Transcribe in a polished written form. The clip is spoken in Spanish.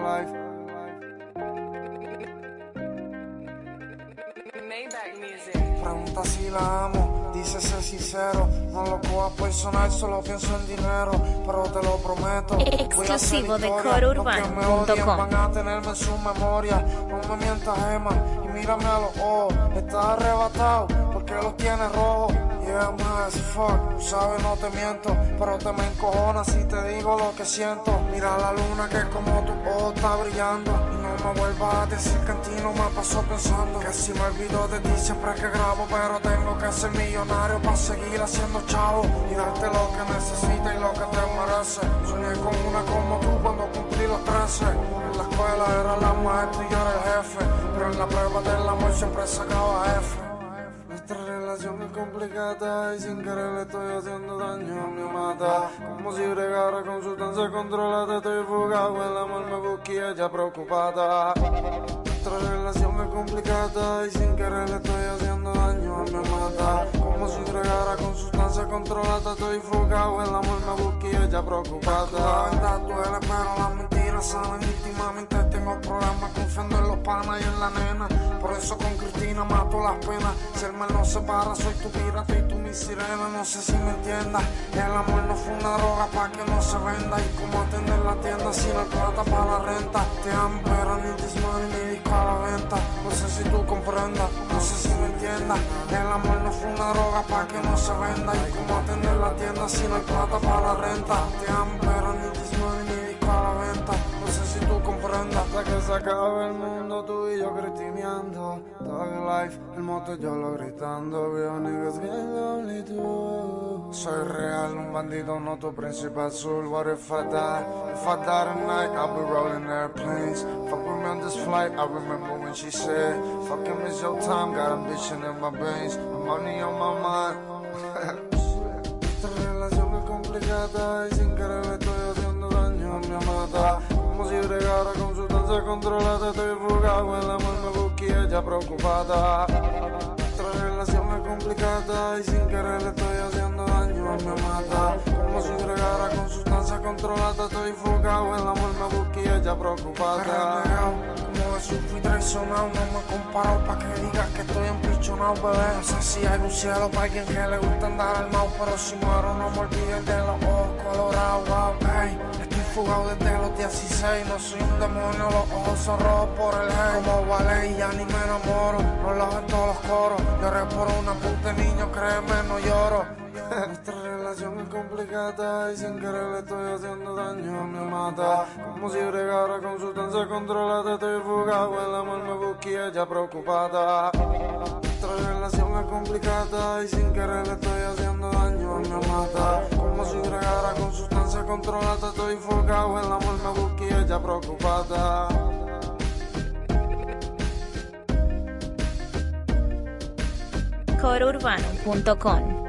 Maybach Music. Pregunta si la amo, dice ser sincero. No lo cojas personal, solo pienso en dinero. Pero te lo prometo, exclusivo de CoroUrbano.com. CoroUrbano.com. Van a tenerme en su memoria. No me mientas, Emma, y mírame a los ojos. Estás arrebatado porque los tienes rojos. Yeah, man, as fuck, sabes, no te miento, pero te me encojonas si te digo lo que siento. Mira la luna que como tu ojo está brillando. Y no me vuelvas a decir que en ti no me pasó pensando. Que si me olvido de ti siempre que grabo, pero tengo que ser millonario para seguir haciendo chavo. Y darte lo que necesitas y lo que te mereces. Soñé con una como tú cuando cumplí los 13. En la escuela era la maestra y yo era el jefe, pero en la prueba del amor siempre sacaba F. Nuestra relación es complicada y sin querer le estoy haciendo daño, me mata. Como si bregara con sustancia controlada, estoy fugado, el amor me busca y ella preocupada. Nuestra relación es complicada y sin querer le estoy haciendo daño, me mata. Como si bregara con sustancia controlada, estoy fugado, el amor me busca y ella preocupada. La verdad duele, pero las mentiras sanan. Íntimamente tengo problemas confiando en los panas y en la nena. Por eso con Cristina mato las penas. Si el mal nos separa, soy tu pirata y tú mi sirena. No sé si me entiendas. El amor no fue una droga pa' que no se venda. Y cómo atender la tienda si no hay plata para la renta. Te amo, pero ni this money ni disco a la venta. No sé si tú comprendas, no sé si me entiendas. El amor no fue una droga pa' que no se venda. Y cómo atender la tienda si no hay plata para la renta. Te amo, pero ni this money ni disco a la venta. No sé si tú comprendas. Hasta que se acabe el mundo, tú y yo critineando. Thug life, el moto yo lo gritando. Veo niggas get lonely too. Soy real, un bandido, no tu príncipe azul. What if I die? If I die tonight, I'll be rolling airplanes. Fuck with me on this flight, I remember when she said, fucking miss your time, got ambition in my veins, money on my mind. Esta relación es complicada y sin querer le estoy haciendo daño, me mata. Como si bregara con sustancia controlada, estoy fugado, el amor me busca y ella preocupada. Nuestra relación es complicada y sin querer le estoy haciendo daño, me mata. Como si bregara con sustancia controlada, estoy fugado, el amor me busca y ella preocupada. Como de su fui traicionado, no me comparo pa' que digas que estoy empichonado, bebé. No sé si hay un cielo pa' alguien que le gusta andar armado, pero si muero no me olvides de los ojos colorados, wow, hey. Fugado desde los 16, no soy un demonio, los ojos son rojos por el hate. Como vale y ya ni me enamoro, no los en todos los coros. Lloré por una puta niño, créeme, no lloro. Nuestra relación es complicada y sin querer le estoy haciendo daño, me mata. Como si bregara con sustancia controlada, estoy fugado, el amor me busca y ella preocupada. Nuestra relación es complicada y sin querer le estoy haciendo daño, me mata. Como si bregara con sustancia controlada, estoy fugado, el amor me busca y ella preocupada. CoroUrbano.com.